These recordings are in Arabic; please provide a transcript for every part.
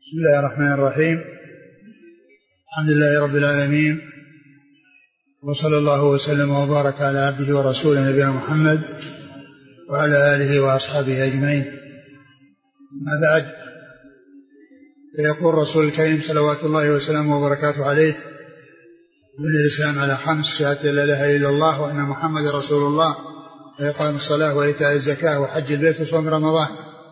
بسم الله الرحمن الرحيم. الحمد لله رب العالمين، وصلى الله وسلم وبارك على عبده ورسوله نبينا محمد وعلى آله وأصحابه أجمعين. ما بعد، فيقول رسول الكريم صلوات الله وسلامه وبركاته عليه: بني الإسلام على 5: شهادة لا إله إلا الله وأن محمد رسول الله، وإقام الصلاة وإيتاء الزكاة وحج البيت وصوم رمضان.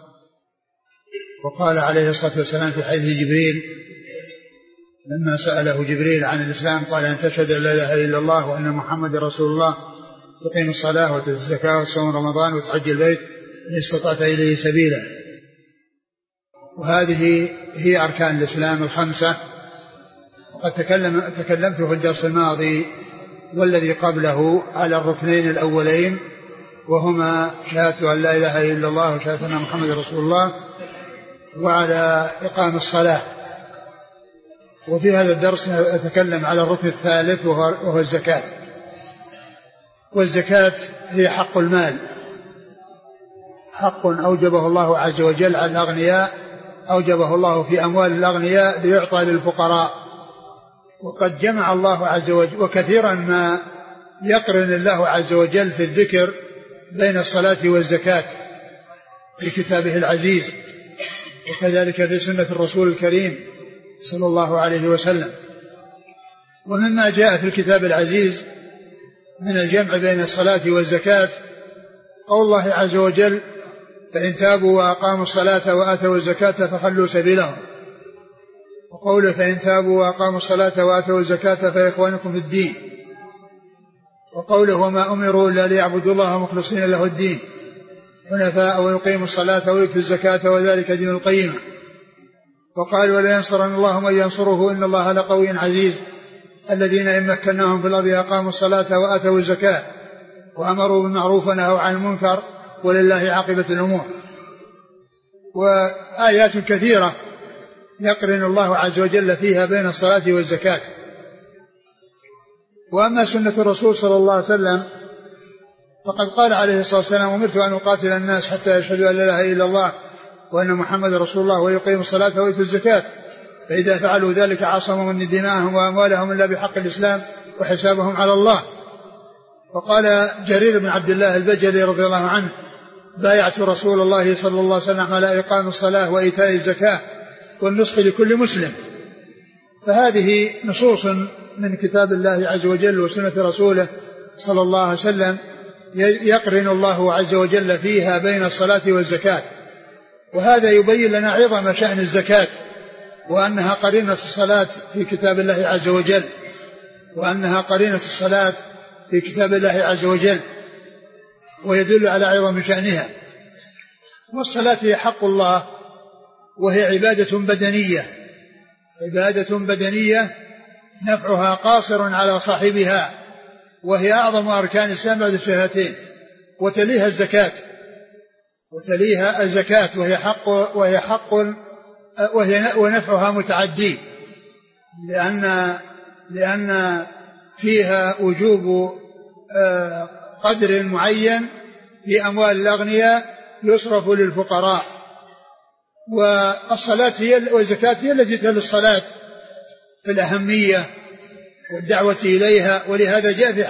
وقال عليه الصلاة والسلام في حديث جبريل لما سأله جبريل عن الإسلام قال: أن تشهد لا إله إلا الله وأن محمد رسول الله، تقيم الصلاة وتؤتي الزكاة وتصوم رمضان وتحج البيت إن استطعت إليه سبيلا. وهذه هي أركان الإسلام 5. وقد تكلمت في الدرس الماضي والذي قبله على الركنين الأولين، وهما شهادة أن لا إله إلا الله وشهادة أن محمد رسول الله، وعلى إقام الصلاة. وفي هذا الدرس أتكلم على الركن الثالث وهو الزكاة. والزكاة هي حق المال، حق أوجبه الله عز وجل على الأغنياء، أوجبه الله في أموال الأغنياء ليعطى للفقراء. وقد جمع الله عز وجل، وكثيرا ما يقرن الله عز وجل في الذكر بين الصلاة والزكاة في كتابه العزيز، وكذلك في سنة الرسول الكريم صلى الله عليه وسلم. ومما جاء في الكتاب العزيز من الجمع بين الصلاة والزكاة قول الله عز وجل: فإن تابوا وأقاموا الصلاة وآتوا الزكاة فخلوا سبيلهم. وقوله: فإن تابوا وأقاموا الصلاة وآتوا الزكاة فإخوانكم في الدين. وقوله: وما أمروا إلا ليعبدوا الله مخلصين له الدين حنفاء ويقيموا الصلاة ويؤتوا الزكاة وذلك دين القيمة. وقال: ولا ينصرن الله من ينصره إن الله لقوي عزيز الذين إن مكناهم في الأرض أقاموا الصلاة وآتوا الزكاة وأمروا بالمعروف ونهوا عن المنكر ولله عاقبة الأمور. وآيات كثيرة يقرن الله عز وجل فيها بين الصلاة والزكاة. وأما سنة الرسول صلى الله عليه وسلم فقد قال عليه الصلاة والسلام: أمرت أن أقاتل الناس حتى يشهدوا أن لا إله إلا الله وأن محمد رسول الله ويقيموا الصلاة ويؤتوا الزكاة، فإذا فعلوا ذلك عصموا من دماءهم وأموالهم إلا بحق الإسلام وحسابهم على الله. وقال جرير بن عبد الله البجلي رضي الله عنه: بايعت رسول الله صلى الله عليه وسلم على إقام الصلاة وإيتاء الزكاة والنصح لكل مسلم. فهذه نصوص من كتاب الله عز وجل وسنة رسوله صلى الله عليه وسلم يقرن الله عز وجل فيها بين الصلاة والزكاة. وهذا يبين لنا عظم شأن الزكاة، وأنها قرينة الصلاة في كتاب الله عز وجل، وأنها قرينة الصلاة في كتاب الله عز وجل، ويدل على عظم شأنها. والصلاة هي حق الله، وهي عبادة بدنية، عبادة بدنية نفعها قاصر على صاحبها، وهي أعظم أركان الإسلام بعد الشهادتين. وتليها الزكاة، وهي ونفعها متعدي، لأن فيها وجوب قدر معين في أموال الأغنياء يصرف للفقراء. والزكاة هي التي تلي الصلاة في الأهمية والدعوة إليها. ولهذا جاء في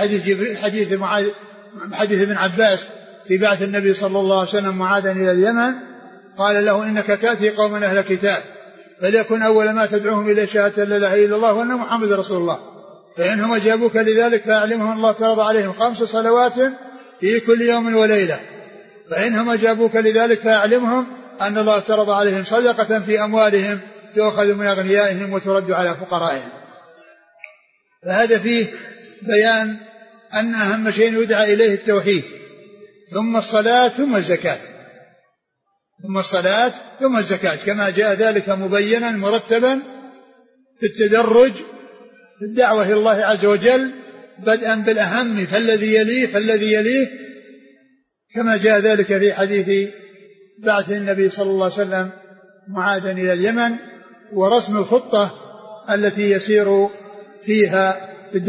حديث ابن عباس في بعث النبي صلى الله عليه وسلم معاذا إلى اليمن، قال له: إنك تأتي قوما أهل كتاب فليكن أول ما تدعوهم إلى شهادة لا إله إلا الله وأن محمد رسول الله، فإنهم أجابوك لذلك فأعلمهم الله فرض عليهم 5 صلوات في كل يوم وليلة، فإنهم أجابوك لذلك فأعلمهم أن الله فرض عليهم صدقة في أموالهم تؤخذ من أغنيائهم وترد على فقرائهم. فهذا فيه بيان أن أهم شيء يدعى إليه التوحيد، ثم الصلاة ثم الزكاة، ثم الصلاة ثم الزكاة، كما جاء ذلك مبينا مرتبا في التدرج في الدعوة إلى الله عز وجل، بدءا بالأهم فالذي يليه كما جاء ذلك في حديث بعث النبي صلى الله عليه وسلم معاذا إلى اليمن، ورسم الخطة التي يسير بها في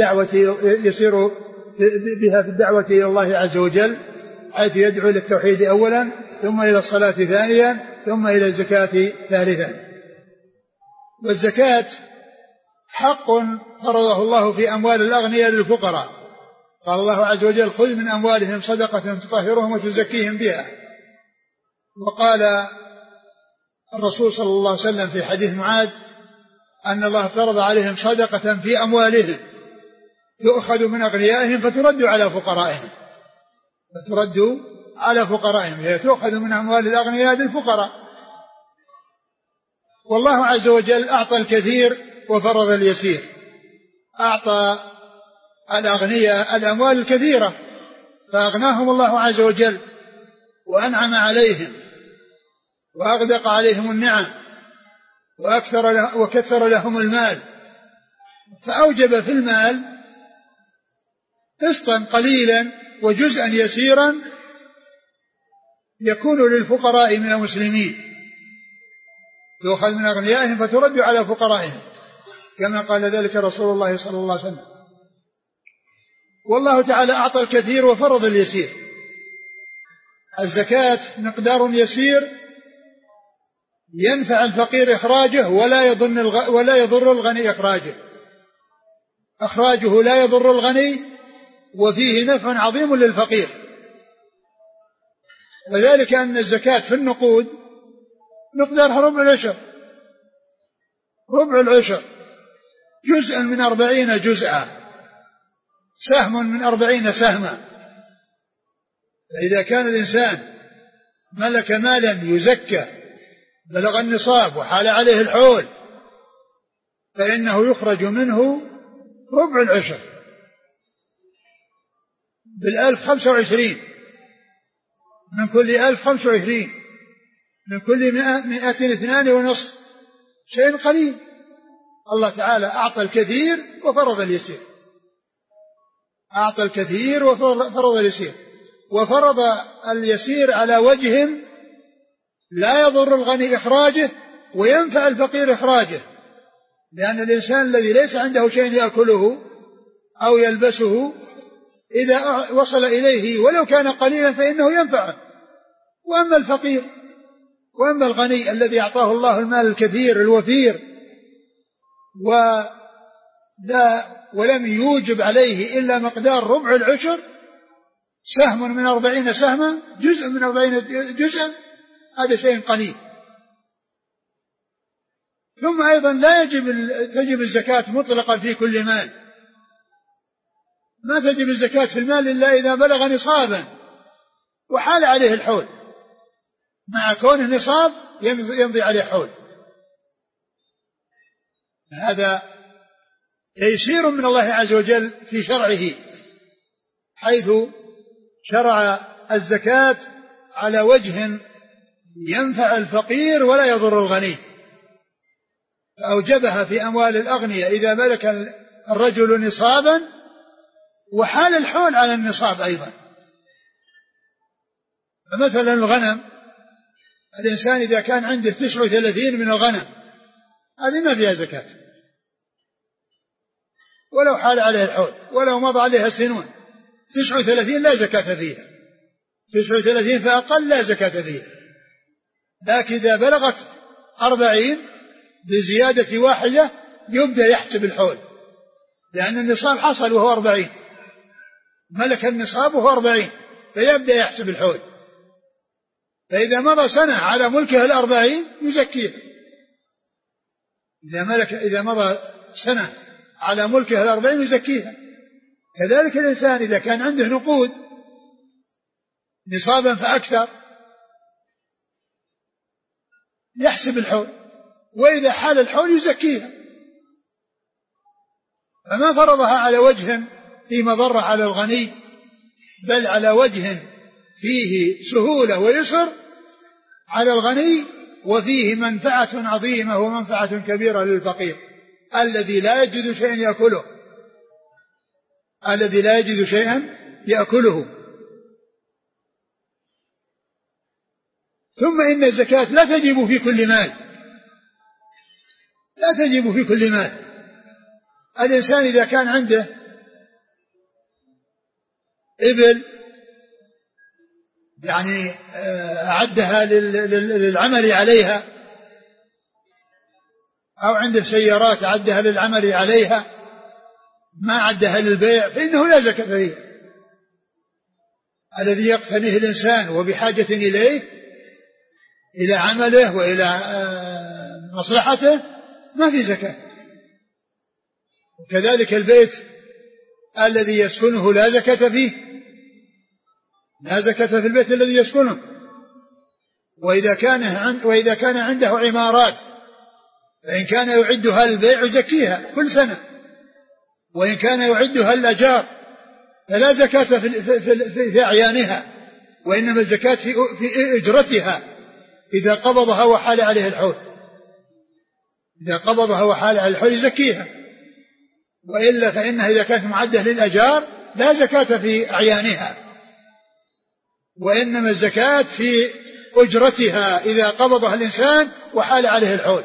الدعوة إلى الله عز وجل، حيث يدعو للتوحيد أولا، ثم إلى الصلاة ثانيا، ثم إلى الزكاة ثالثا. والزكاة حق فرضه الله في أموال الأغنياء للفقراء. قال الله عز وجل: خذ من أموالهم صدقة تطهرهم وتزكيهم بها. وقال الرسول صلى الله عليه وسلم في حديث معاذ أن الله فرض عليهم صدقة في أموالهم تؤخذ من أغنيائهم فترد على فقرائهم، هي تؤخذ من أموال الأغنياء للفقراء. والله عز وجل أعطى الكثير وفرض اليسير، أعطى الأغنياء الأموال الكثيرة فأغناهم الله عز وجل وأنعم عليهم وأغدق عليهم النعم وكثر لهم المال، فأوجب في المال قسطا قليلا وجزءا يسيرا يكون للفقراء من المسلمين، تؤخذ من أغنيائهم فترد على فقرائهم كما قال ذلك رسول الله صلى الله عليه وسلم. والله تعالى أعطى الكثير وفرض اليسير. الزكاة مقدار يسير ينفع الفقير إخراجه ولا يضر الغني إخراجه لا يضر الغني، وفيه نفع عظيم للفقير. وذلك أن الزكاة في النقود مقدارها ربع العشر، جزءا من 40 جزءا، سهم من 40 سهما. فإذا كان الإنسان ملك مالا يزكى بلغ النصاب وحال عليه الحول فإنه يخرج منه ربع العشر بالألف 25، من كل 1000 25، من كل 100 2.5، شيء قليل. الله تعالى أعطى الكثير وفرض اليسير، وفرض اليسير على وجه لا يضر الغني إخراجه وينفع الفقير إخراجه، لأن الإنسان الذي ليس عنده شيء يأكله أو يلبسه إذا وصل إليه ولو كان قليلا فإنه ينفعه. وأما الفقير وأما الغني الذي أعطاه الله المال الكثير الوفير ولم يوجب عليه إلا مقدار ربع العشر، سهم من 40 سهما، جزء من 40 جزءا، هذا شيء قليل. ثم أيضا لا تجب الزكاة مطلقا في كل مال، ما تجب الزكاة في المال إلا إذا بلغ نصابا وحال عليه الحول، مع كونه نصاب يمضي عليه حول. هذا تيسير من الله عز وجل في شرعه، حيث شرع الزكاة على وجه ينفع الفقير ولا يضر الغني، فأوجبها في أموال الأغنياء إذا ملك الرجل نصابا وحال الحول على النصاب أيضا. فمثلا الغنم، الإنسان إذا كان عنده 39 من الغنم هذه ما فيها زكاة، ولو حال عليه الحول ولو مضى عليها سنون، 39 لا زكاة فيها، 39 فأقل لا زكاة فيها. لكن إذا بلغت 40 بزيادة واحدة يبدأ يحسب الحول، لأن النصاب حصل وهو 40، ملك النصاب وهو 40 فيبدأ يحسب الحول. فإذا مضى سنة على ملكه 40 يزكيه، إذا مضى سنة على ملكه 40 يزكيها. كذلك الإنسان إذا كان عنده نقود نصابا فأكثر يحسب الحول، وإذا حال الحول يزكيها. فما فرضها على وجه في مضرة على الغني، بل على وجه فيه سهولة ويسر على الغني، وفيه منفعة عظيمة ومنفعة كبيرة للفقير الذي لا يجد شيئا يأكله. ثم إن الزكاة لا تجب في كل مال، الإنسان إذا كان عنده إبل يعني أعدها للعمل عليها أو عنده سيارات عدها للعمل عليها ما عدها للبيع فإنه لا زكاة فيه. الذي يقتنيه الإنسان وبحاجة إليه إلى عمله وإلى مصلحته ما في زكاة. وكذلك البيت الذي يسكنه لا زكاة فيه، لا زكاة في البيت الذي يسكنه. وإذا كان عنده عمارات فإن كان يعدها للبيع يزكيها كل سنة، وإن كان يعدها للأجار فلا زكاة في أعيانها، وإنما الزكاة في أجرتها إذا قبضها وحال عليه الحول. إذا قبضها وحال عليه الحول يزكيها، وإلا فإنها إذا كانت معدة للأجار لا زكاة في أعيانها، وإنما الزكاة في أجرتها إذا قبضها الإنسان وحال عليه الحول.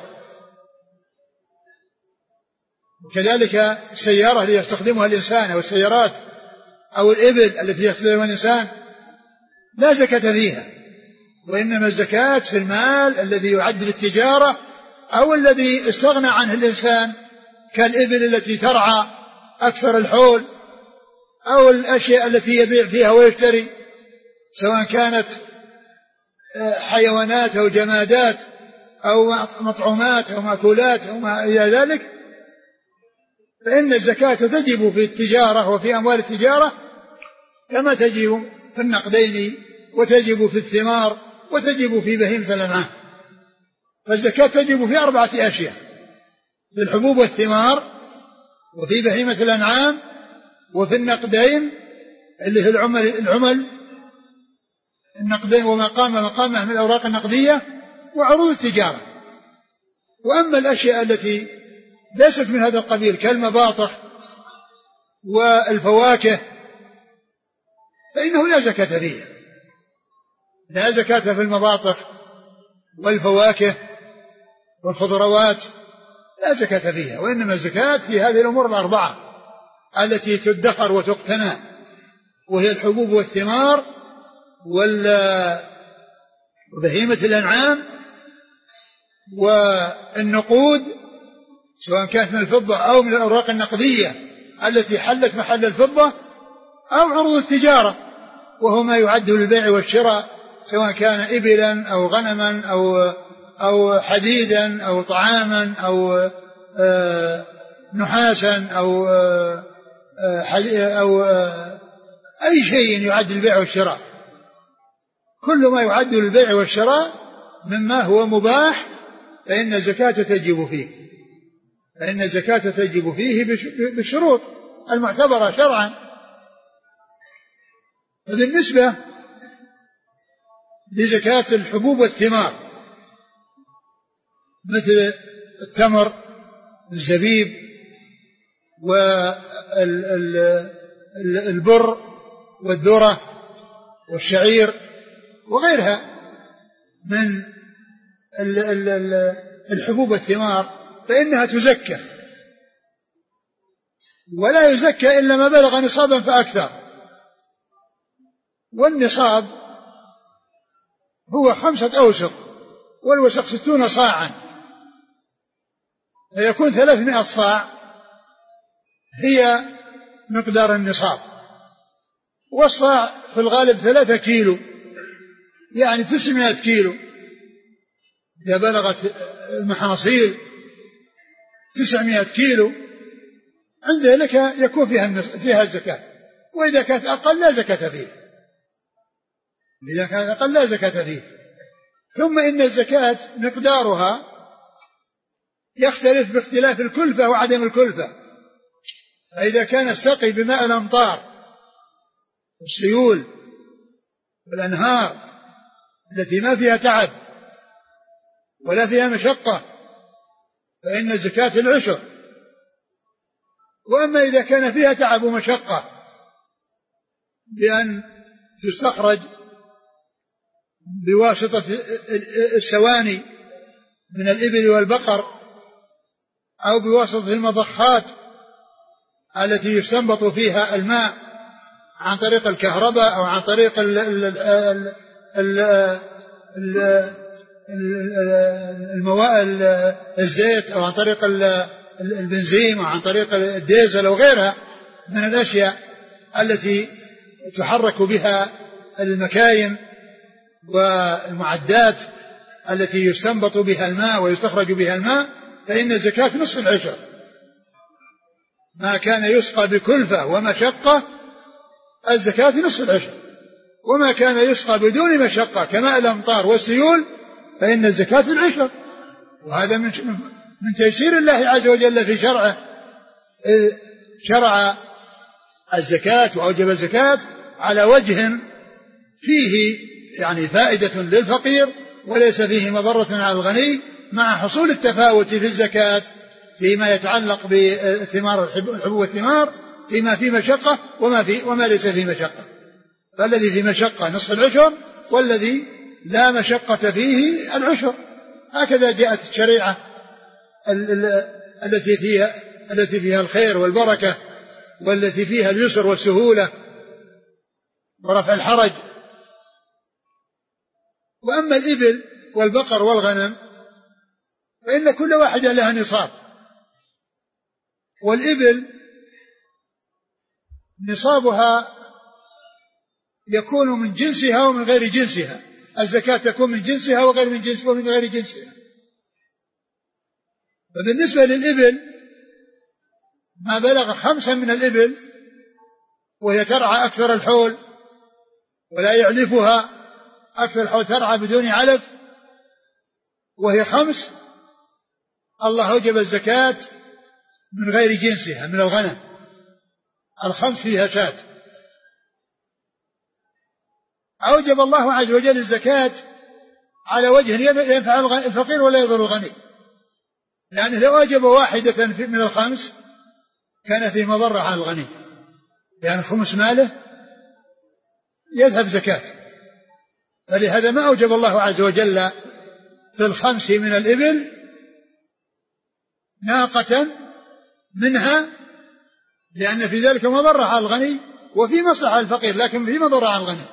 وكذلك السيارة التي يستخدمها الإنسان أو السيارات أو الإبل التي يستخدمها الإنسان لا زكاة فيها، وإنما الزكاة في المال الذي يعد للتجارة أو الذي استغنى عنه الإنسان كالإبل التي ترعى أكثر الحول، أو الأشياء التي يبيع فيها ويشتري سواء كانت حيوانات أو جمادات أو مطعومات أو مأكولات أو ما إلى ذلك، فإن الزكاة تجب في التجارة وفي أموال التجارة كما تجب في النقدين وتجب في الثمار وتجب في بهيمة الأنعام. فالزكاة تجب في 4 أشياء: في الحبوب والثمار، وفي بهيمة الأنعام، وفي النقدين اللي هي العمل النقدين وما قام مقامه من الأوراق النقدية وعروض التجارة. وأما الأشياء التي ليست من هذا القبيل كالمباطح والفواكه فإنه لا زكاة فيها، لا زكاة في المباطح والفواكه والخضروات لا زكاة فيها، وإنما الزكاة في هذه الأمور 4 التي تدخر وتقتنى، وهي الحبوب والثمار وبهيمة الأنعام والنقود سواء كانت من الفضة أو من الأوراق النقدية التي حلت محل الفضة، أو عروض التجارة وهو ما يعد للبيع والشراء سواء كان إبلا أو غنما أو حديدا أو طعاما أو نحاسا أو أي شيء يعد للبيع والشراء. كل ما يعد للبيع والشراء مما هو مباح فإن الزكاة تجب فيه، فإن الزكاة تجب فيه بالشروط المعتبرة شرعا. فبالنسبة لزكاة الحبوب والثمار مثل التمر الزبيب والبر والذرة والشعير وغيرها من الحبوب والثمار فإنها تزكى، ولا يزكى إلا ما بلغ نصابا فأكثر. والنصاب هو 5 أوسق، والوسق 60 صاعا، فيكون 300 صاع هي مقدار النصاب. والصاع في الغالب 3 كيلو، يعني 900 كيلو إذا بلغت المحاصيل 900 كيلو عند ذلك يكون فيها الزكاة. وإذا كانت أقل لا زكاة فيه، إذا كانت أقل لا زكاة فيه. ثم إن الزكاة مقدارها يختلف باختلاف الكلفة وعدم الكلفة. فإذا كان السقي بماء الأمطار والسيول والأنهار التي ما فيها تعب ولا فيها مشقة فإن الزكاة العشر. وأما إذا كان فيها تعب ومشقة بأن تستخرج بواسطة السواني من الإبل والبقر أو بواسطة المضخات التي يستنبط فيها الماء عن طريق الكهرباء أو عن طريق الزيت أو عن طريق البنزين أو عن طريق الديزل أو غيرها من الأشياء التي تحرك بها المكاين والمعدات التي يستنبط بها الماء ويستخرج بها الماء، فإن الزكاة نصف العشر. ما كان يسقى بكلفة ومشقة الزكاة نصف العشر، وما كان يسقى بدون مشقة كماء الأمطار والسيول فإن الزكاة العشر. وهذا من تيسير الله عز وجل في شرعه، شرع الزكاة وأوجب الزكاة على وجه فيه يعني فائدة للفقير وليس فيه مضرة على الغني، مع حصول التفاوت في الزكاة فيما يتعلق بالثمار الحبوب والثمار، فيما فيه مشقة وما ليس فيه مشقة. فالذي فيه مشقة نصف العشر، والذي لا مشقة فيه العشر. هكذا جاءت الشريعة التي فيها الخير والبركة، والتي فيها اليسر والسهولة ورفع الحرج. وأما الإبل والبقر والغنم فإن كل واحدة لها نصاب، والإبل نصابها يكون من جنسها ومن غير جنسها، الزكاة تكون من جنسها ومن غير جنسها. فبالنسبة للإبل ما بلغ 5 من الإبل وهي ترعى أكثر الحول ولا يعلفها، أكثر الحول ترعى بدون علف وهي 5، الله أوجب الزكاة من غير جنسها من الغنم. 5 فيها شاة. أوجب الله عز وجل الزكاة على وجه ينفع الفقير ولا يضر الغني، لأنه لو أوجب واحدة من 5 كان فيه مضرة على الغني، يعني 5 ماله يذهب زكاة. فلهذا ما أوجب الله عز وجل في 5 من الإبل ناقة منها، لأن في ذلك مضرة على الغني وفي مصلحة الفقير، لكن في مضرة على الغني.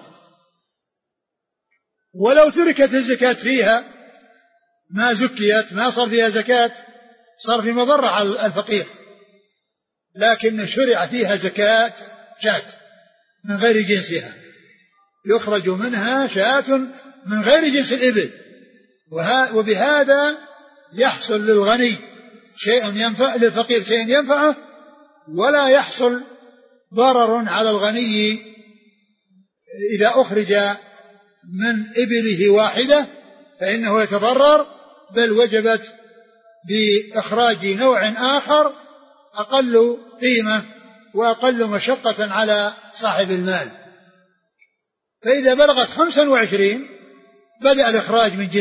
ولو تركت الزكاة فيها ما زكيت، ما صار فيها زكاة، صار في مضرة على الفقير، لكن شرع فيها زكاة شاة من غير جنسها، يخرج منها شاة من غير جنس الإبل، وبهذا يحصل للغني شيء ينفع، للفقير شيء ينفعه، ولا يحصل ضرر على الغني إذا أخرج من إبله واحدة فإنه يتضرر، بل وجبت بإخراج نوع آخر أقل قيمة وأقل مشقة على صاحب المال. فإذا بلغت 25 بدأ الإخراج من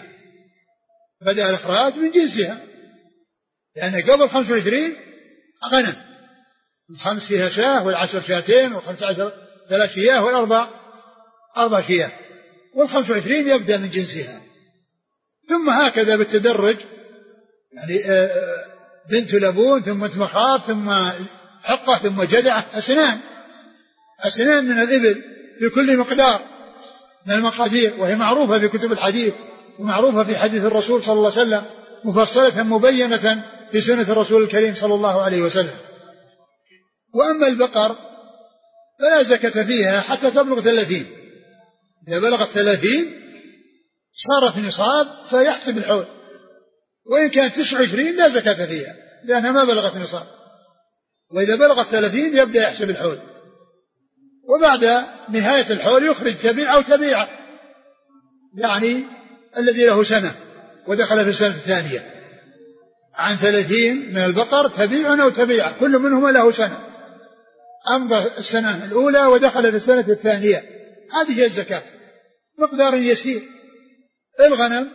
جنسها، لأن قبل 25 غنم، 5 فيها شاه، والعشر شاتين، وال15 3 شياه، وال4 شياه، وال25 يبدأ من جنسها. ثم هكذا بالتدرج، يعني بنت لبون، ثم مخاض، ثم حقة، ثم جدعة، أسنان من الإبل في كل مقدار من المقادير، وهي معروفة في كتب الحديث ومعروفة في حديث الرسول صلى الله عليه وسلم، مفصلة مبينة في سنة الرسول الكريم صلى الله عليه وسلم. وأما البقر فلا زكاة فيها حتى تبلغ 30. إذا بلغت 30 صارت نصاب فيحسب الحول، وإن كانت 29 لا زكاة فيها لأنها ما بلغت نصاب. وإذا بلغت 30 يبدأ يحسب الحول، وبعد نهاية الحول يخرج تبيعة أو تبيعة، يعني الذي له سنة ودخل في السنة الثانية، عن 30 من البقر تبيع أو تبيعة، كل منهما له سنة، أمضى السنة الأولى ودخل في السنة الثانية، هذه هي الزكاة، مقدار يسير. الغنم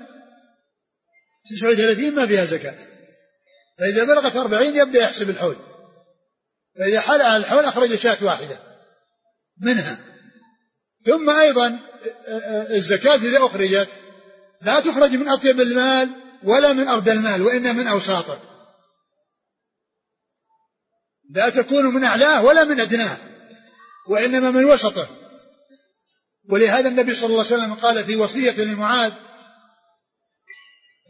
39 ما فيها زكاة، فإذا بلغت 40 يبدأ يحسب الحول، فإذا حل على الحول أخرج شاة واحدة منها. ثم أيضا الزكاة إذا أخرجت لا تخرج من أطيب المال ولا من أردى المال، وإنما من أوساطه، لا تكون من أعلاه ولا من أدناه، وإنما من وسطه. ولهذا النبي صلى الله عليه وسلم قال في وصية لمعاذ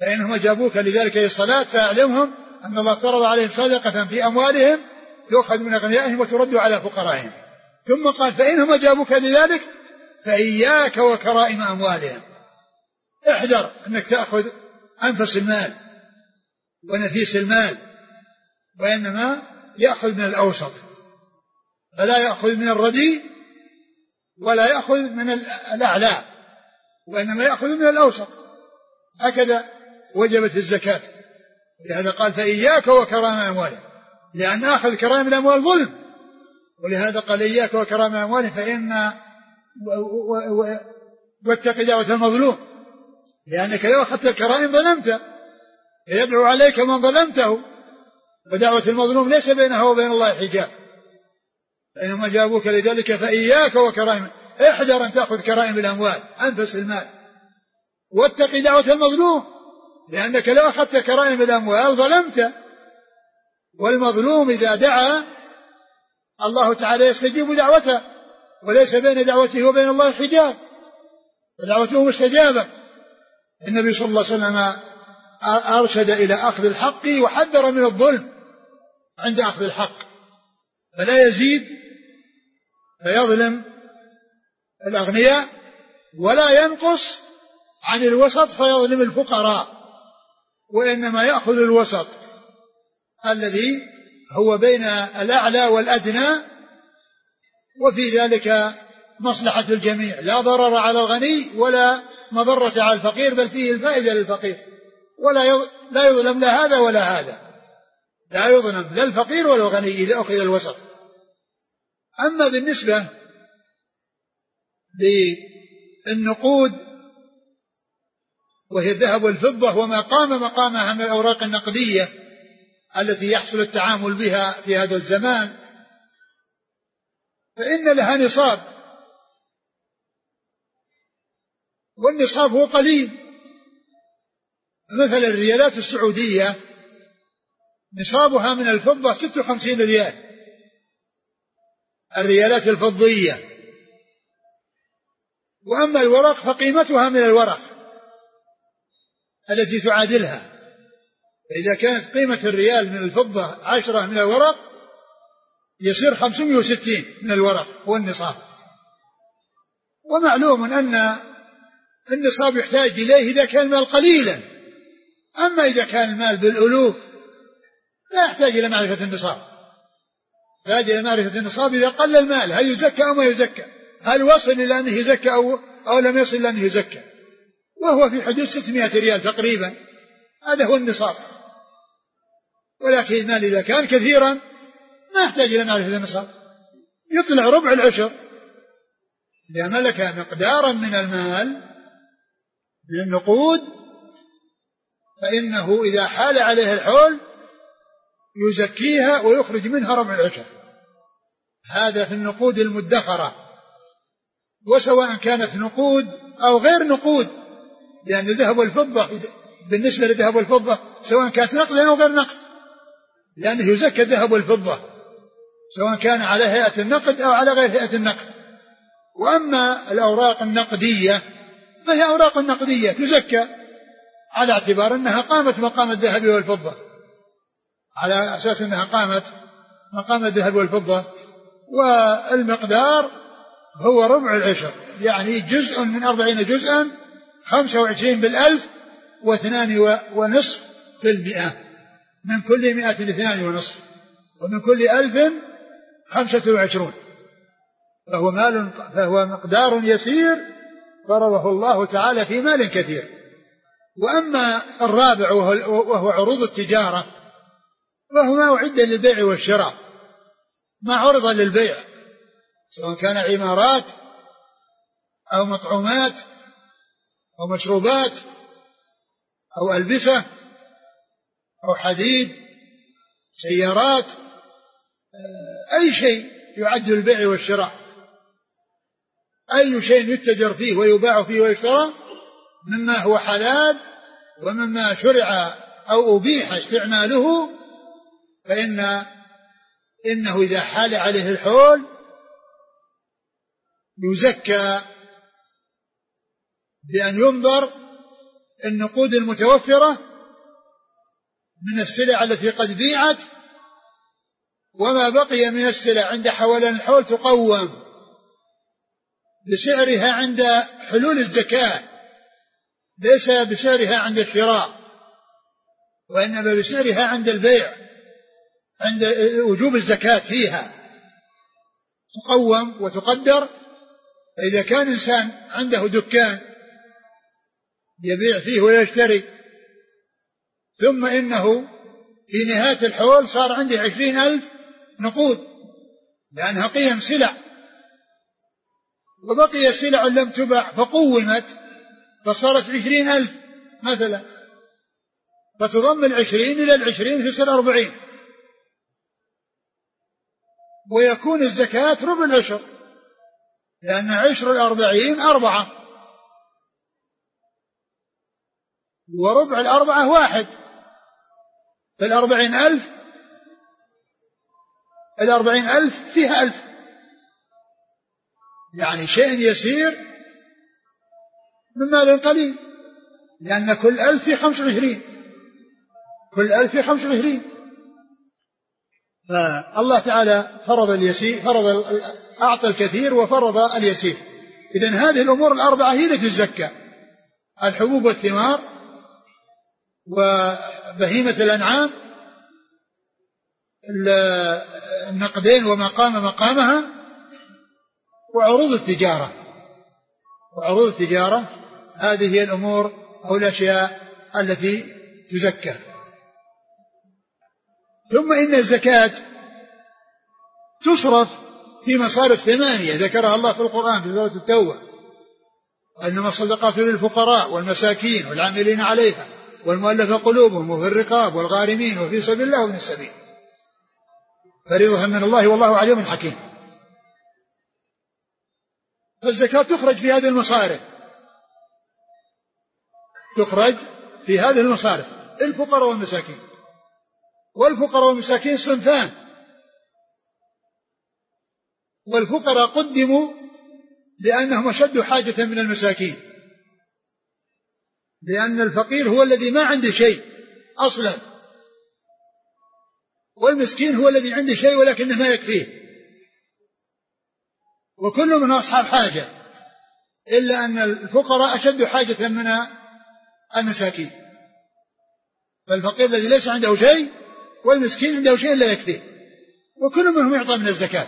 فإنهم أجابوك لذلك الصلاة فأعلمهم أن الله فرض عليهم صدقة في أموالهم يؤخذ من أغنيائهم وترد على فقرائهم. ثم قال فإنهم أجابوك لذلك فإياك وكرائم أموالهم، احذر أنك تأخذ أنفس المال ونفيس المال، وإنما يأخذ من الأوسط، فلا يأخذ من الرديء ولا يأخذ من الأعلى، وإنما يأخذ من الأوسط. هكذا وجبت الزكاة. لهذا قال فإياك وكرائم أموالهم، لأن أخذ كرائم الأموال ظلم، ولهذا قال إياك وكرائم أموالهم فإن واتق دعوة المظلوم، لأنك لو أخذت الكرائم ظلمت، فيدعو عليك من ظلمته، ودعوة المظلوم ليس بينها وبين الله حجاب. فإنهم جابوك لذلك فإياك وكرائم، احذر أن تأخذ كرائم الأموال أنفس المال، واتق دعوة المظلوم، لأنك لو أخذت كرائم الأموال ظلمت، والمظلوم إذا دعا الله تعالى يستجيب دعوته، وليس بين دعوته وبين الله حجاب، فدعوته مستجابة. النبي صلى الله عليه وسلم أرشد إلى أخذ الحق وحذر من الظلم عند أخذ الحق، فلا يزيد فيظلم الأغنياء، ولا ينقص عن الوسط فيظلم الفقراء، وإنما يأخذ الوسط الذي هو بين الأعلى والأدنى، وفي ذلك مصلحة الجميع، لا ضرر على الغني ولا مضرة على الفقير، بل فيه الفائدة للفقير، لا يظلم لا هذا ولا هذا، لا يظلم لا الفقير ولا الغني إذا أخذ الوسط. أما بالنسبة للنقود وهي الذهب والفضة وما قام مقامها من الأوراق النقدية التي يحصل التعامل بها في هذا الزمان، فإن لها نصاب، والنصاب هو قليل. مثل الريالات السعودية نصابها من الفضة 56 ريال، الريالات الفضية. وأما الورق فقيمتها من الورق التي تعادلها، فإذا كانت قيمة الريال من الفضة 10 من الورق يصير 560 من الورق هو النصاب. ومعلوم أن النصاب يحتاج إليه إذا كان المال قليلا، أما إذا كان المال بالألوف لا يحتاج إلى معرفة النصاب، يحتاج إلى معرفة النصاب إذا قل المال هل يزكى أو ما يزكى، هل وصل إلى أنه يزكى أو لم يصل إلى أنه يزكى، وهو في حدود 600 ريال تقريبا، هذا هو النصاب. ولكن المال إذا كان كثيرا ما يحتاج إلى معرفة النصاب، يطلع ربع العشر. إذا ملك مقدارا من المال من النقود فإنه إذا حال عليه الحول يزكيها ويخرج منها ربع العشر. هذا في النقود المدخرة، وسواء كانت نقود أو غير نقود، لأن الذهب والفضة بالنسبة للذهب والفضة سواء كانت نقدا أو غير نقد، لأنه يزكى الذهب والفضة سواء كان على هيئة النقد أو على غير هيئة النقد. وأما الأوراق النقدية فهي أوراق نقدية تزكى على اعتبار أنها قامت مقام الذهب والفضة، على أساس أنها قامت مقام الذهب والفضة، والمقدار هو ربع العشر، يعني جزء من 40 جزءا 25 بالألف و2.5 في المئة، من كل 100 2.5، ومن كل 1000 25، فهو مقدار يسير فرضه الله تعالى في مال كثير. وأما الرابع وهو عروض التجارة، وهو ما أعد للبيع والشراء، ما عرض للبيع، سواء كان عمارات أو مطعومات أو مشروبات أو ألبسة أو حديد سيارات، أي شيء يعد للبيع والشراء، أي شيء يتجر فيه ويباع فيه ويشترى مما هو حلال ومما شرع أو أبيح استعماله، فإنه إذا حال عليه الحول يزكى بأن ينظر النقود المتوفرة من السلع التي قد بيعت، وما بقي من السلع عند حولان الحول تقوم بسعرها عند حلول الزكاة، ليس بسعرها عند الشراء، وإنما بسعرها عند البيع، عند وجوب الزكاة فيها تقوم وتقدر. إذا كان إنسان عنده دكان يبيع فيه ويشتري، ثم إنه في نهاية الحول صار عنده 20,000 نقود لأنها قيم سلع، وبقي سلع لم تباع فقومت فصارت 20,000 مثلا، فتضم 20 إلى 20 تصير 40، ويكون الزكاة ربع العشر، لأن عشر 40 4، وربع 4 1، فال40,000 فيها 1000، يعني شيء يسير من مال قليل، لأن كل 1000 في 25، كل 1000 في 25. فالله تعالى فرض اليسير، أعطى الكثير وفرض اليسير. إذن هذه الأمور الأربعة هي التي تزكى: الحبوب والثمار، وبهيمة الأنعام، النقدين وما قام مقامها، وعروض التجارة. وعروض التجارة هذه هي الأمور أو الأشياء التي تزكى. ثم إن الزكاة تصرف في مصارف 8 ذكرها الله في القرآن في سورة التوبة: إنما الصدقات للفقراء والمساكين والعاملين عليها والمؤلفة قلوبهم وفي الرقاب والغارمين وفي سبيل الله وابن السبيل فريضة من الله والله عليم حكيم. فالزكاة تخرج في هذه المصارف، تخرج في هذه المصارف: الفقراء والمساكين. والفقراء والمساكين صنفان: والفقراء قدموا لأنهم أشد حاجة من المساكين، لأن الفقير هو الذي ما عنده شيء أصلا، والمسكين هو الذي عنده شيء ولكنه ما يكفيه، وكل من أصحاب حاجة، إلا أن الفقراء أشد حاجة من المساكين. فالفقير الذي ليس عنده شيء والمسكين عنده شيء لا يكفيه، وكل منهم يعطى من الزكاة.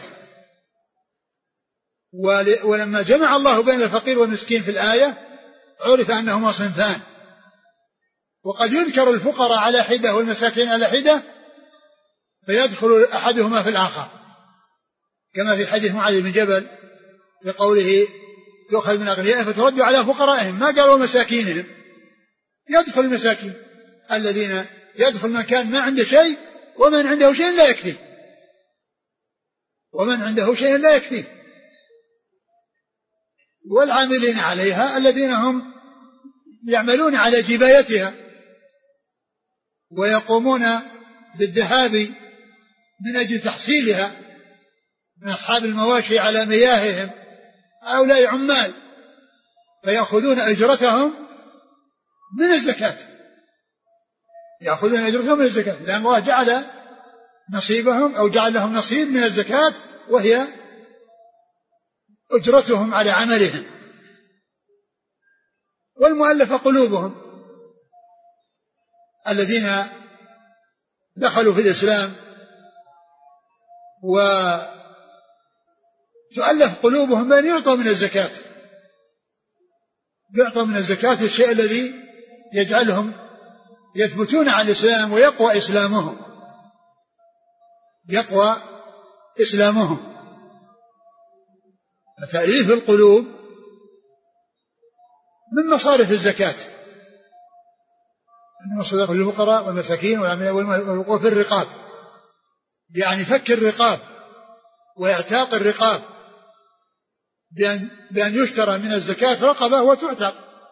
ولما جمع الله بين الفقير والمسكين في الآية عرف أنهما صنفان، وقد يذكر الفقراء على حدة والمساكين على حدة فيدخل أحدهما في الآخر، كما في حديث معاذ بن جبل بقوله: تؤخذ من أغنيائهم فترد على فقرائهم، ما قالوا مساكينهم. يدخل المساكين الذين يدخل من كان ما عنده شيء ومن عنده شيء لا يكفي، ومن عنده شيء لا يكفي، والعاملين عليها الذين هم يعملون على جبايتها ويقومون بالذهاب من أجل تحصيلها، من أصحاب المواشي على مياههم، هؤلاء عمال فيأخذون أجرتهم من الزكاة، يأخذون أجرتهم من الزكاة، لأن الله جعل نصيبهم أو جعل لهم نصيب من الزكاة وهي أجرتهم على عملهم. والمؤلف قلوبهم الذين دخلوا في الإسلام وتؤلف قلوبهم بأن يعطوا من الزكاة، يعطوا من الزكاة الشيء الذي يجعلهم يثبتون على الإسلام ويقوى إسلامهم، يقوى إسلامهم. فتأليف القلوب من مصارف الزكاة، إنما الصدقات للفقراء والمساكين وفي الرقاب، يعني فك الرقاب وإعتاق الرقاب، بأن يشترى من الزكاة رقبة وتعتق،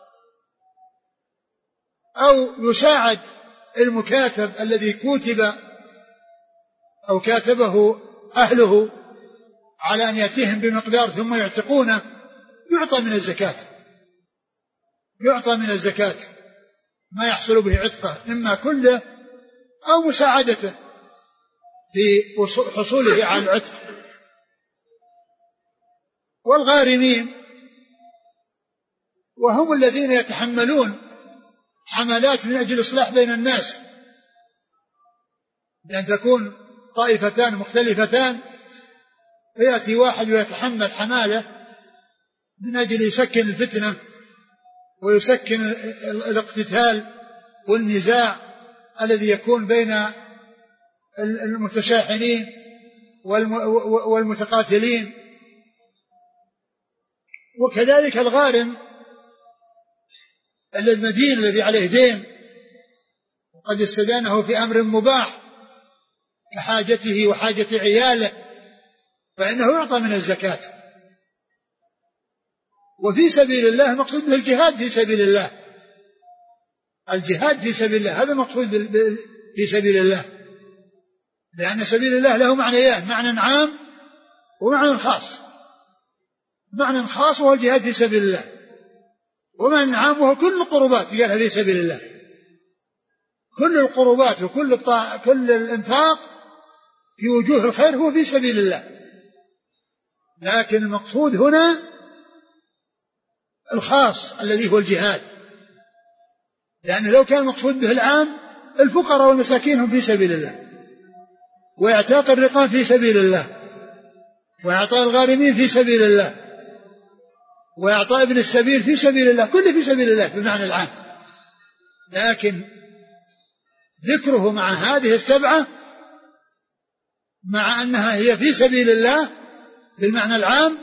أو يساعد المكاتب الذي كتب أو كاتبه أهله على أن يأتيهم بمقدار ثم يعتقونه، يعطى من الزكاة، يعطى من الزكاة ما يحصل به عتقه إما كله أو مساعدته في حصوله على العتق. والغارمين وهم الذين يتحملون حملات من أجل الإصلاح بين الناس، لأن تكون طائفتان مختلفتان فيأتي واحد ويتحمل حمالة من أجل يسكن الفتنة ويسكن الاقتتال والنزاع الذي يكون بين المتشاحنين والمتقاتلين. وكذلك الغارم المدين الذي عليه دين وقد استدانه في أمر مباح كحاجته وحاجة عياله فإنه يعطى من الزكاة. وفي سبيل الله مقصود به الجهاد في سبيل الله، الجهاد في سبيل الله هذا مقصود في سبيل الله، لأن سبيل الله له معنيان، معنى عام ومعنى خاص. معنى خاص هو الجهاد في سبيل الله، ومعنى عام هو كل القربات قالها في سبيل الله، كل القربات وكل كل الإنفاق في وجوه الخير هو في سبيل الله. لكن المقصود هنا الخاص الذي هو الجهاد، لأنه لو كان المقصود به العام الفقراء والمساكين هم في سبيل الله، وإعتاق الرقاب في سبيل الله، وإعطاء الغارمين في سبيل الله، وإعطاء ابن السبيل في سبيل الله، كله في سبيل الله بالمعنى العام. لكن ذكره مع هذه السبعة مع أنها هي في سبيل الله بالمعنى العام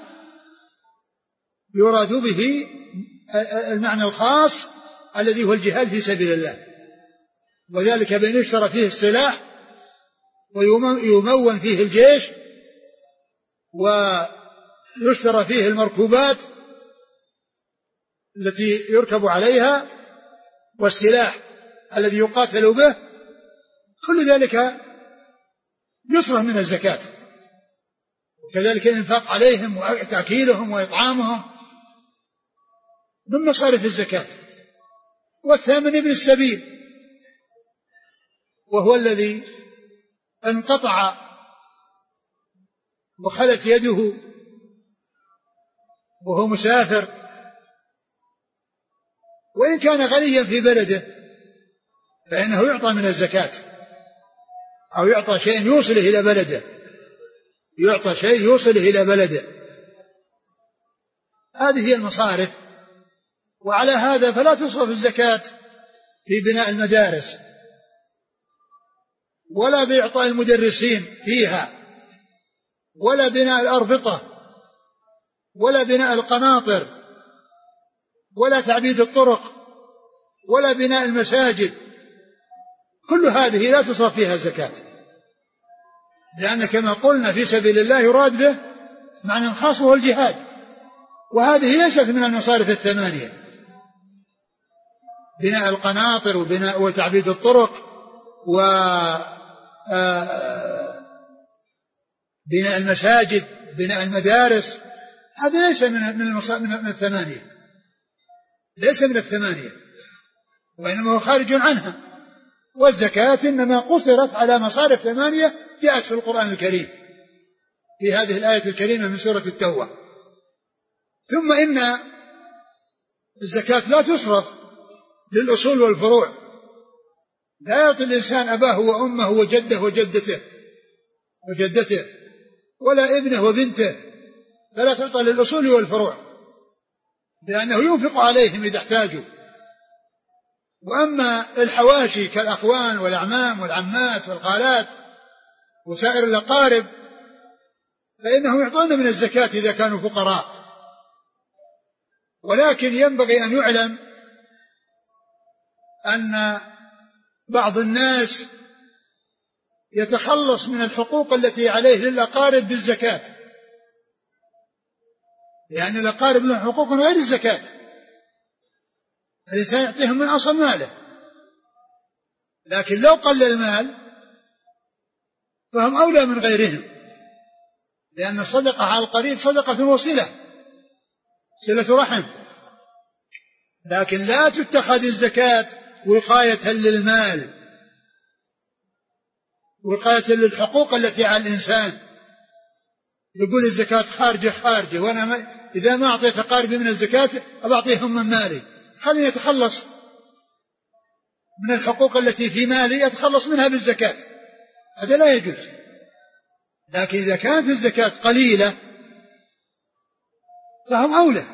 يراد به المعنى الخاص الذي هو الجهاد في سبيل الله، وذلك بأن يشترى فيه السلاح ويمون فيه الجيش ويشترى فيه المركوبات التي يركب عليها والسلاح الذي يقاتل به، كل ذلك يصرف من الزكاة. وكذلك الإنفاق عليهم وتأكيلهم وإطعامهم من مصارف الزكاة. والثامن ابن السبيل، وهو الذي انقطع وخلت يده وهو مسافر، وإن كان غنيا في بلده فإنه يعطى من الزكاة، أو يعطى شيء يوصله إلى بلده، يعطى شيء يوصله إلى بلده. هذه هي المصارف. وعلى هذا فلا تصرف الزكاة في بناء المدارس، ولا بإعطاء المدرسين فيها، ولا بناء الأربطة، ولا بناء القناطر، ولا تعبيد الطرق، ولا بناء المساجد. كل هذه لا تصرف فيها الزكاة، لأن كما قلنا في سبيل الله يراد به معنى خاص وهو الجهاد، وهذه ليست من المصارف الثمانية، بناء القناطر وبناء وتعبيد الطرق وبناء المساجد، بناء المدارس، هذا ليس من الثمانية، ليس من الثمانية، وإنما هو خارج عنها. والزكاة إنما قصرت على مصارف ثمانية جاءت في القرآن الكريم في هذه الآية الكريمة من سورة التوبة. ثم إن الزكاة لا تصرف للأصول والفروع، لا يعطي الإنسان أباه وأمه وجده وجدته ولا ابنه وبنته، فلا تعطى للأصول والفروع لأنه ينفق عليهم إذا احتاجوا. وأما الحواشي كالأخوان والأعمام والعمات والخالات وسائر الأقارب فإنهم يعطون من الزكاة إذا كانوا فقراء. ولكن ينبغي أن يعلم أن بعض الناس يتخلص من الحقوق التي عليه للأقارب بالزكاة، لأن الأقارب لهم حقوق غير الزكاة، الإنسان يعطيهم من أصل ماله، لكن لو قل المال فهم أولى من غيرهم، لأن الصدقة على القريب صدقة وصلة، صلة رحم. لكن لا تتخذ الزكاة وقاية للمال، وقاية للحقوق التي على الإنسان. يقول الزكاة خارجة وأنا إذا ما أعطيت أقاربي من الزكاة أبعطيهم من مالي، خليني يتخلص من الحقوق التي في مالي يتخلص منها بالزكاة، هذا لا يجوز. لكن إذا كانت الزكاة قليلة فهم أولى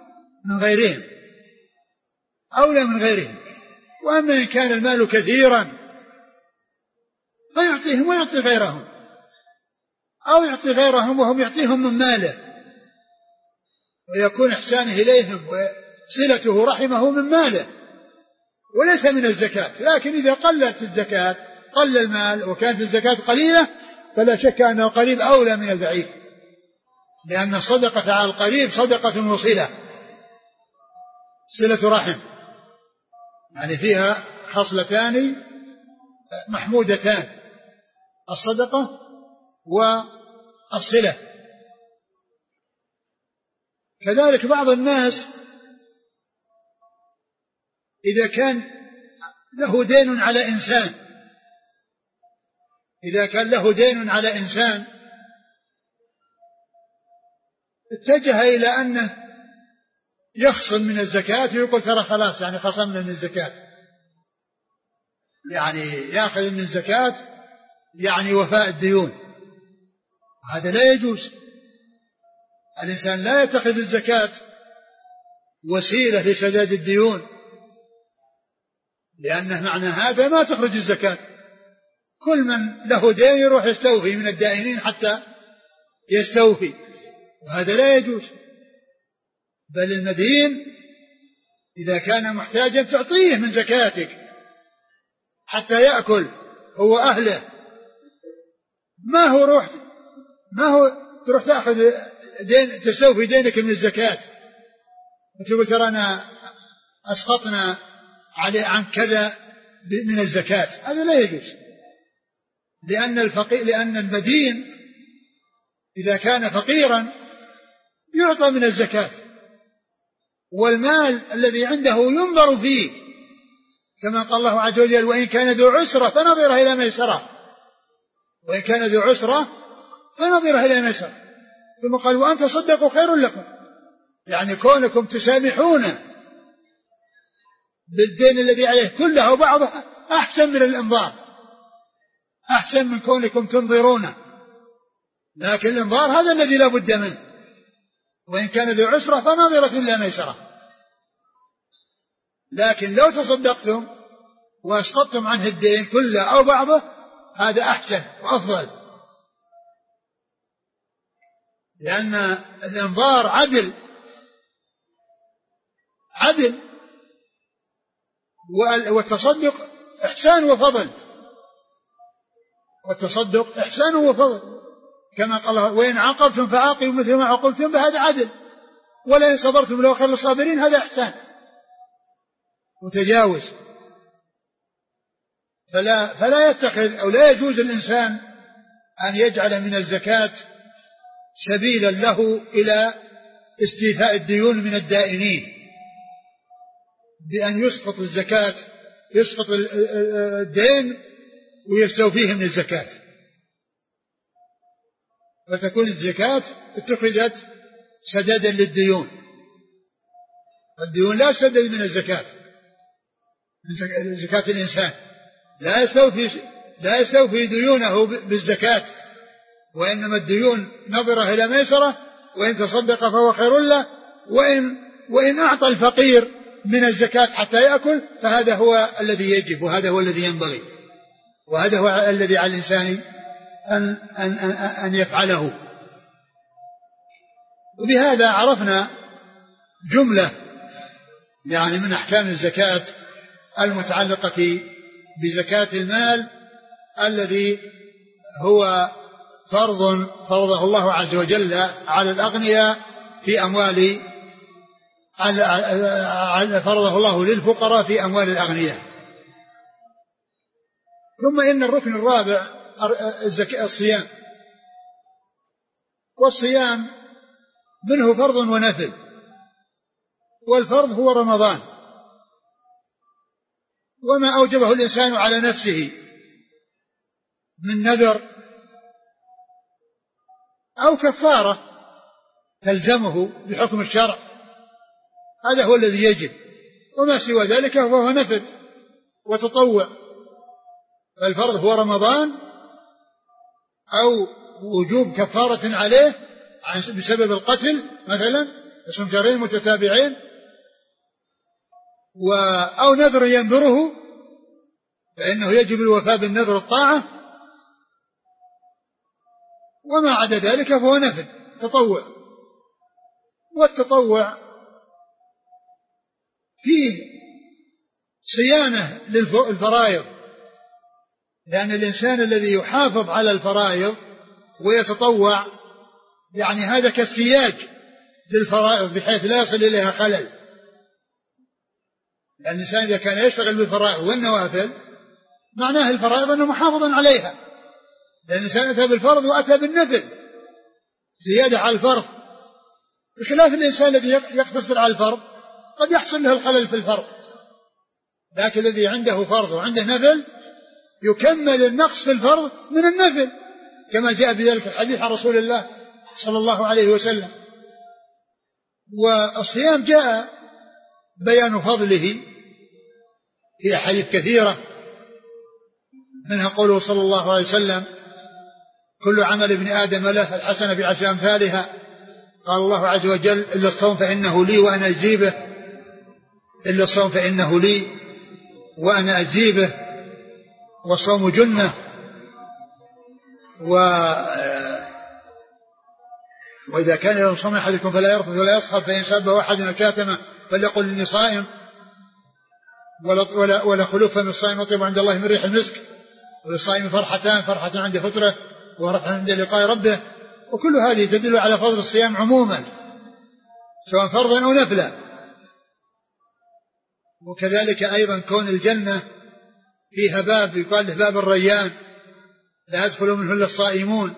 من غيرهم. وأما إن كان المال كثيرا فيعطيهم ويعطي غيرهم، أو يعطي غيرهم وهم يعطيهم من ماله، ويكون إحسانه إليهم وصلته رحمه من ماله وليس من الزكاة. لكن إذا قلت الزكاة، قل المال وكانت الزكاة قليلة، فلا شك أن القريب أولى من البعيد، لأن الصدقة على القريب صدقة وصلة، صلة رحم، يعني فيها خصلتان محمودتان: الصدقة والصلة. كذلك بعض الناس إذا كان له دين على إنسان اتجه إلى أنه يخصم من الزكاة، ويقول ترى خلاص يعني خصمنا من الزكاة، يعني يأخذ من الزكاة يعني وفاء الديون. هذا لا يجوز. الإنسان لا يتخذ الزكاة وسيلة لسداد الديون، لأنه معنى هذا ما تخرج الزكاة. كل من له دين يروح يستوفي من الدائنين حتى يستوفي، وهذا لا يجوز. بل المدين إذا كان محتاجا تعطيه من زكاتك حتى يأكل هو أهله. ما هو تروح تأخذ دين، تستوفي دينك من الزكاة وتقول ترى أنا أسقطنا عن كذا من الزكاة، هذا لا يجوز. لأن المدين إذا كان فقيرا يعطى من الزكاة، والمال الذي عنده ينظر فيه، كما قال الله عز وجل: وإن كان ذو عسرة فنظرة إلى ميسرة. ثم قال: وأن تصدقوا خير لكم. يعني كونكم تسامحون بالدين الذي عليه كله أو بعضه أحسن من الإنظار، أحسن من كونكم تنظرون. لكن الإنظار هذا الذي لا بد منه. وإن كان ذو عسرة فنظرة إلى ميسرة. لكن لو تصدقتم وأسقطتم عنه الدين كله أو بعضه هذا أحسن وأفضل، لأن الإنظار عدل والتصدق إحسان وفضل. كما قال الله: وإن عاقبتم فعاقبوا مثل ما عاقبتم، فهذا عدل. ولئن صبرتم لهو خير للصابرين، هذا إحسان وتجاوز. فلا يتخذ أو لا يجوز الإنسان أن يجعل من الزكاة سبيلا له إلى استيفاء الديون من الدائنين، بأن يسقط الدين ويستوفيه من الزكاة، فتكون الزكاة اتخذت سدادا للديون. الديون لا سدد من الزكاة، من زكاة الإنسان لا يستوفي ديونه بالزكاة، وإنما الديون نظرة إلى ميسرة، وإن تصدق فهو خير له، وإن أعطى الفقير من الزكاة حتى يأكل فهذا هو الذي يجب، وهذا هو الذي ينبغي، وهذا هو الذي على الإنسان أن يفعله. وبهذا عرفنا جملة يعني من أحكام الزكاة المتعلقة بزكاة المال الذي هو فرضه الله عز وجل على الأغنياء في أموال، فرضه الله للفقراء في أموال الأغنياء. ثم إن الركن الرابع الصيام، والصيام منه فرض ونفل، والفرض هو رمضان، وما أوجبه الإنسان على نفسه من نذر أو كفارة تلزمه بحكم الشرع، هذا هو الذي يجب، وما سوى ذلك فهو نفل وتطوع. فالفرض هو رمضان أو وجوب كفارة عليه بسبب القتل مثلا، يصوم شهرين متتابعين، أو نذر ينذره فإنه يجب الوفاء بالنذر الطاعة، وما عدا ذلك فهو نفل تطوع. والتطوع فيه صيانة للفرائض، لأن الإنسان الذي يحافظ على الفرائض ويتطوع يعني هذا كالسياج للفرائض بحيث لا يصل إليها خلل. لأن الإنسان إذا كان يشتغل بالفرائض والنوافل معناه الفرائض أنه محافظ عليها، لأن الإنسان أتى بالفرض وأتى بالنفل زيادة على الفرض، بخلاف الإنسان الذي يقتصر على الفرض قد يحصل له الخلل في الفرض، لكن الذي عنده فرض وعنده نفل يكمل النقص في الفرض من النفل، كما جاء بذلك الحديث عن رسول الله صلى الله عليه وسلم. والصيام جاء بيان فضله في أحاديث كثيرة، منها قوله صلى الله عليه وسلم: كل عمل ابن آدم له، الحسنة بعشر أمثالها. قال الله عز وجل: إلا الصوم فإنه لي وأنا أجيبه، إلا الصوم فإنه لي وأنا أجيبه، والصوم جنة. وإذا كان يوم صوم أحدكم فلا يرفث ولا يصخب، فإن سبه أحد أو شاتمه فليقل إني صائم، ولا خلوف من الصائم يطيب عند الله من ريح المسك، وللصائم فرحتان: فرحة عند فطره وفرحة عند لقاء ربه. وكل هذه تدل على فضل الصيام عموما سواء فرضا أو نفلا. وكذلك أيضا كون الجنة فيها باب يقال له باب الريان، لا يدخل منه إلا الصائمون،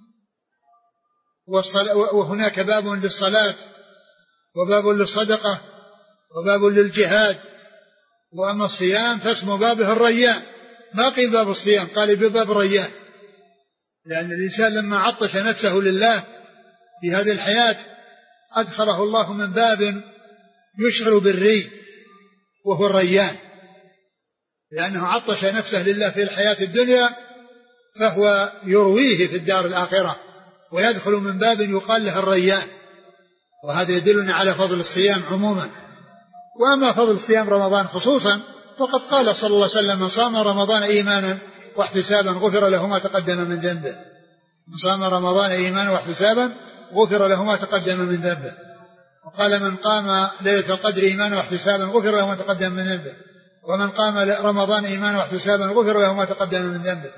وهناك باب للصلاة وباب للصدقة وباب للجهاد. وأما الصيام فاسم بابه الريان، ما قيل باب الصيام، قال بباب الريان، لأن الإنسان لما عطش نفسه لله في هذه الحياة أدخله الله من باب يشعر بالري وهو الريان، لأنه عطش نفسه لله في الحياة الدنيا فهو يرويه في الدار الآخرة، ويدخل من باب يقال له الريان. وهذا يدلنا على فضل الصيام عموما. وأما فضل صيام رمضان خصوصا فقد قال صلى الله عليه وسلم: من صام رمضان إيمانا واحتسابا غفر له ما تقدم من ذنبه. من صام رمضان إيمانا واحتسابا غفر له ما تقدم من ذنبه. وقال: من قام ليلة القدر إيمانا واحتسابا غفر له ما تقدم من ذنبه. ومن قام رمضان إيمانا واحتسابا غفر له ما تقدم من ذنبه.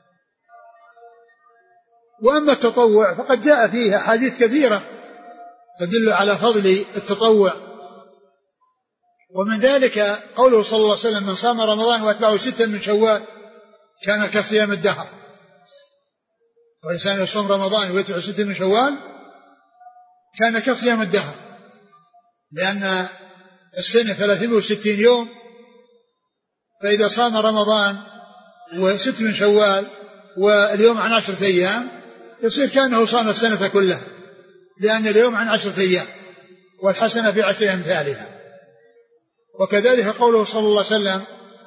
وأما التطوع فقد جاء فيه أحاديث كثيرة تدل على فضل التطوع، ومن ذلك قوله صلى الله عليه وسلم: من صام رمضان واتبعه 6 من شوال كان كصيام الدهر. والإنسان يصوم رمضان ويتبع 6 من شوال كان كصيام الدهر، لأن السنة 360 يوم، فإذا صام رمضان و6 من شوال واليوم عن 10 أيام يصير كأنه صام السنة كلها، لأن اليوم عن 10 أيام والحسنة بعشر أمثالها. وكذلك قوله صلى الله عليه وسلم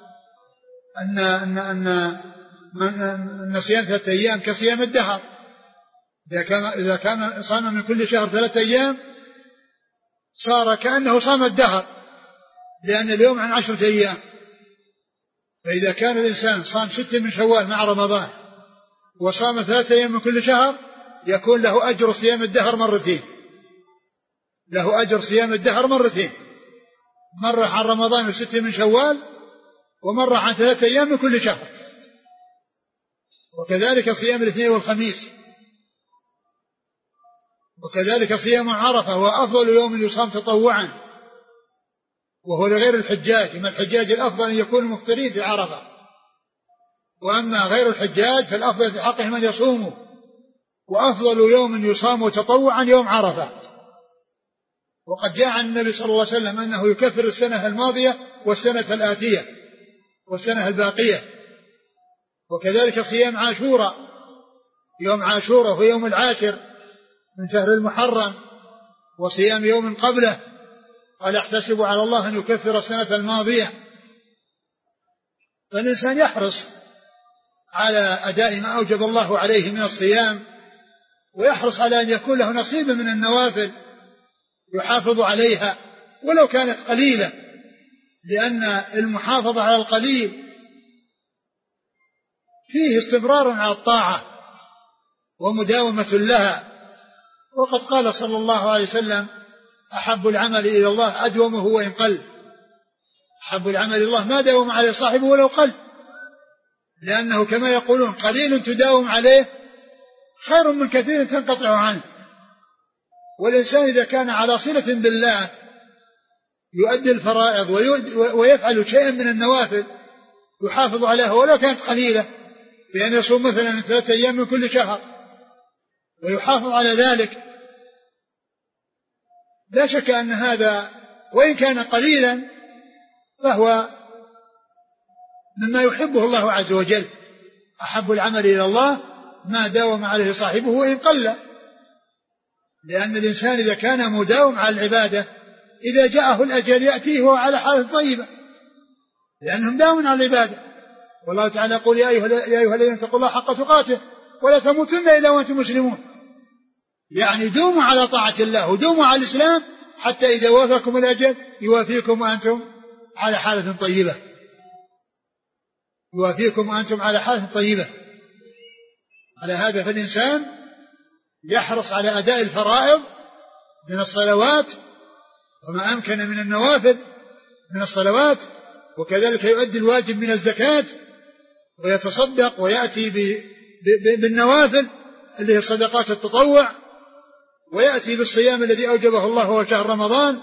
أن صيام 3 أيام كصيام الدهر. إذا كان صام من كل شهر 3 أيام صار كأنه صام الدهر، لأن اليوم عن 10 أيام. فإذا كان الإنسان صام 6 من شوال مع رمضان وصام 3 أيام من كل شهر يكون له أجر صيام الدهر مرتين، له أجر صيام الدهر مرتين، مرة عن رمضان و6 من شوال، ومرة عن 3 أيام من كل شهر. وكذلك صيام الاثنين والخميس، وكذلك صيام عرفة هو أفضل يوم يصام تطوعا، وهو لغير الحجاج. إما الحجاج الأفضل أن يكونوا مفطرين في عرفة، وأما غير الحجاج فالأفضل في حقهم أن يصوموا، وأفضل يوم يصام تطوعا يوم عرفة. وقد جاء عن النبي صلى الله عليه وسلم أنه يكفر السنة الماضية والسنة الآتية، والسنة الباقية. وكذلك صيام عاشوراء، يوم عاشوراء هو يوم العاشر من شهر المحرم، وصيام يوم قبله، قال احتسب على الله أن يكفر السنة الماضية. فالإنسان يحرص على أداء ما أوجب الله عليه من الصيام، ويحرص على أن يكون له نصيب من النوافل يحافظ عليها ولو كانت قليلة، لأن المحافظة على القليل فيه استمرار على الطاعة ومداومة لها. وقد قال صلى الله عليه وسلم أحب العمل إلى الله أدومه وإن قل. أحب العمل إلى الله ما داوم عليه صاحبه ولو قل، لأنه كما يقولون قليل تداوم عليه خير من كثير تنقطع عنه. والإنسان إذا كان على صلة بالله يؤدي الفرائض ويفعل شيئا من النوافل يحافظ عليها ولو كانت قليلة، بأن يصوم مثلا 3 أيام من كل شهر ويحافظ على ذلك، لا شك أن هذا وإن كان قليلا فهو مما يحبه الله عز وجل. أحب العمل إلى الله ما داوم عليه صاحبه وإن قل، لأن الإنسان إذا كان مداوم على العبادة إذا جاءه الأجل يأتيه وهو على حالة طيبة، لأنهم داوم على العبادة. والله تعالى يقول يا أيها الذين اتقوا الله حق تقاته ولا تموتن إلا وأنتم مسلمون، يعني دوموا على طاعة الله ودوموا على الإسلام حتى إذا وافاكم الأجل يوافيكم وأنتم على حالة طيبة، يوافيكم وأنتم على حالة طيبة. على هذا فالإنسان يحرص على أداء الفرائض من الصلوات وما أمكن من النوافل من الصلوات، وكذلك يؤدي الواجب من الزكاة ويتصدق ويأتي بالنوافل اللي هي صدقات التطوع، ويأتي بالصيام الذي أوجبه الله هو شهر رمضان،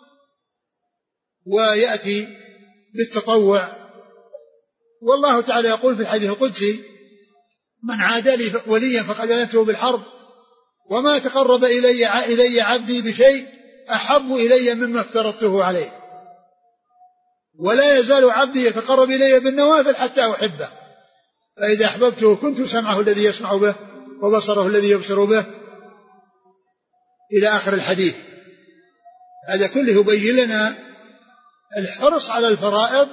ويأتي بالتطوع. والله تعالى يقول في الحديث القدسي من عادى لي وليا فقد آذنته بالحرب وما تقرب إلي عبدي بشيء أحب إلي مما افترضته عليه، ولا يزال عبدي يتقرب إلي بالنوافل حتى أحبه، فإذا أحببته كنت سمعه الذي يسمع به وبصره الذي يبصر به، إلى آخر الحديث. هذا كله يبين لنا الحرص على الفرائض،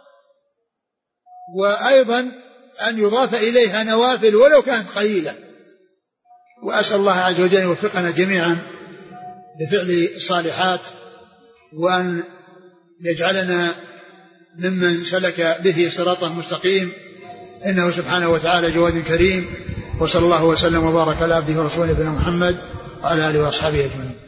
وأيضا أن يضاف إليها نوافل ولو كانت قليلة. وأسأل الله عز وجل أن يوفقنا جميعا لفعل الصالحات، وأن يجعلنا ممن سلك به صراطا مستقيم، إنه سبحانه وتعالى جواد كريم. وصلى الله وسلم وبارك على عبده ورسوله نبينا محمد وعلى آله وأصحابه أجمعين.